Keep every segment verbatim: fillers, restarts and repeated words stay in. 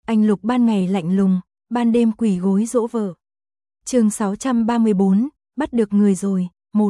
Anh Lục ban ngày lạnh lùng, ban đêm quỳ gối dỗ vợ. Chương sáu trăm ba mươi bốn, bắt được người rồi, một.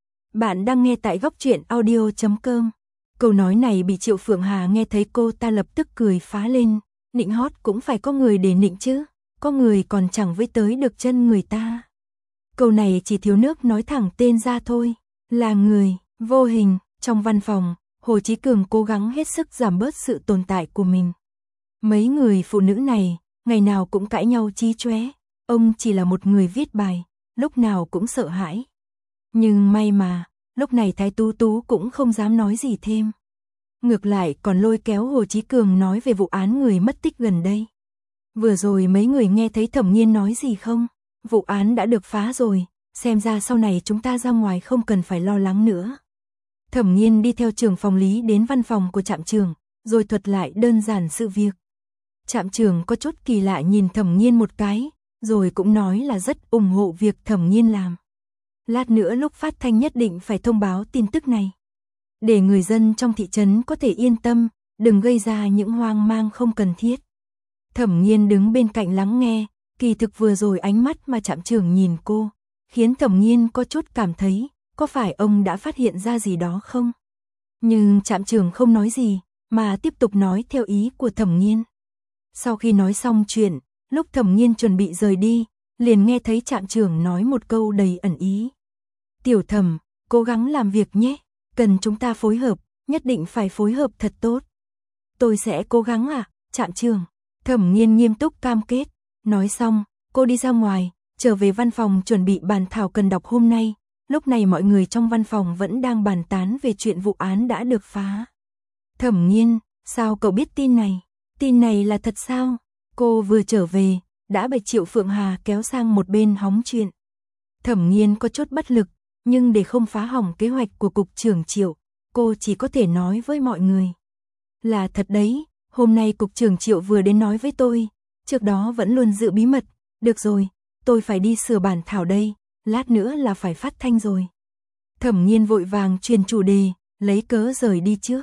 Bạn đang nghe tại góc truyện audio chấm com. Câu nói này bị Triệu Phượng Hà nghe thấy cô ta lập tức cười phá lên, nịnh hót cũng phải có người để nịnh chứ, có người còn chẳng với tới được chân người ta. Câu này chỉ thiếu nước nói thẳng tên ra thôi, là người, vô hình, trong văn phòng, Hồ Chí Cường cố gắng hết sức giảm bớt sự tồn tại của mình. Mấy người phụ nữ này, ngày nào cũng cãi nhau chí chóe, ông chỉ là một người viết bài, lúc nào cũng sợ hãi. Nhưng may mà, lúc này Thái Tú Tú cũng không dám nói gì thêm. Ngược lại còn lôi kéo Hồ Chí Cường nói về vụ án người mất tích gần đây. Vừa rồi mấy người nghe thấy Thẩm Nghiên nói gì không? Vụ án đã được phá rồi, xem ra sau này chúng ta ra ngoài không cần phải lo lắng nữa. Thẩm Nghiên đi theo trưởng phòng lý đến văn phòng của trạm trưởng, rồi thuật lại đơn giản sự việc. Trạm trưởng có chút kỳ lạ nhìn Thẩm Nghiên một cái, rồi cũng nói là rất ủng hộ việc Thẩm Nghiên làm. Lát nữa lúc phát thanh nhất định phải thông báo tin tức này, để người dân trong thị trấn có thể yên tâm, đừng gây ra những hoang mang không cần thiết. Thẩm Nghiên đứng bên cạnh lắng nghe, kỳ thực vừa rồi ánh mắt mà trạm trưởng nhìn cô, khiến Thẩm Nghiên có chút cảm thấy, có phải ông đã phát hiện ra gì đó không? Nhưng trạm trưởng không nói gì, mà tiếp tục nói theo ý của Thẩm Nghiên. Sau khi nói xong chuyện, lúc Thẩm Nghiên chuẩn bị rời đi, liền nghe thấy trạm trưởng nói một câu đầy ẩn ý. Tiểu Thẩm, cố gắng làm việc nhé, cần chúng ta phối hợp, nhất định phải phối hợp thật tốt. Tôi sẽ cố gắng ạ, à, trạm trưởng. Thẩm Nghiên nghiêm túc cam kết. Nói xong, cô đi ra ngoài, trở về văn phòng chuẩn bị bản thảo cần đọc hôm nay. Lúc này mọi người trong văn phòng vẫn đang bàn tán về chuyện vụ án đã được phá. Thẩm Nghiên, sao cậu biết tin này? Tin này là thật sao? Cô vừa trở về, đã bị Triệu Phượng Hà kéo sang một bên hóng chuyện. Thẩm Nghiên có chút bất lực, nhưng để không phá hỏng kế hoạch của cục trưởng Triệu, cô chỉ có thể nói với mọi người. Là thật đấy, hôm nay cục trưởng Triệu vừa đến nói với tôi, trước đó vẫn luôn giữ bí mật. Được rồi, tôi phải đi sửa bản thảo đây, lát nữa là phải phát thanh rồi. Thẩm Nghiên vội vàng truyền chủ đề, lấy cớ rời đi trước.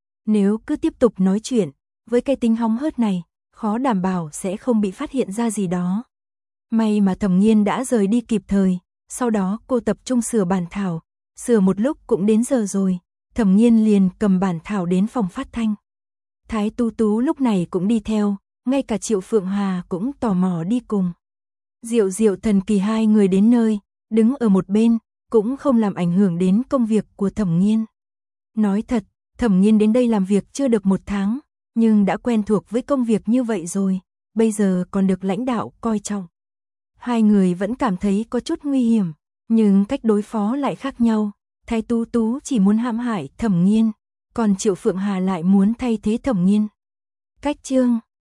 Nếu cứ tiếp tục nói chuyện, với cái tính hóng hớt này, khó đảm bảo sẽ không bị phát hiện ra gì đó. May mà Thẩm Nghiên đã rời đi kịp thời, sau đó cô tập trung sửa bản thảo, sửa một lúc cũng đến giờ rồi, Thẩm Nghiên liền cầm bản thảo đến phòng phát thanh. Thái Tú Tú lúc này cũng đi theo, ngay cả Triệu Phượng Hà cũng tò mò đi cùng. Diệu Diệu Thần Kỳ hai người đến nơi, đứng ở một bên, cũng không làm ảnh hưởng đến công việc của Thẩm Nghiên. Nói thật, Thẩm Nghiên đến đây làm việc chưa được một tháng, nhưng đã quen thuộc với công việc như vậy rồi, bây giờ còn được lãnh đạo coi trọng. Hai người vẫn cảm thấy có chút nguy hiểm, nhưng cách đối phó lại khác nhau. Thái Tú Tú chỉ muốn hãm hại Thẩm Nghiên, còn Triệu Phượng Hà lại muốn thay thế Thẩm Nghiên. Cách chương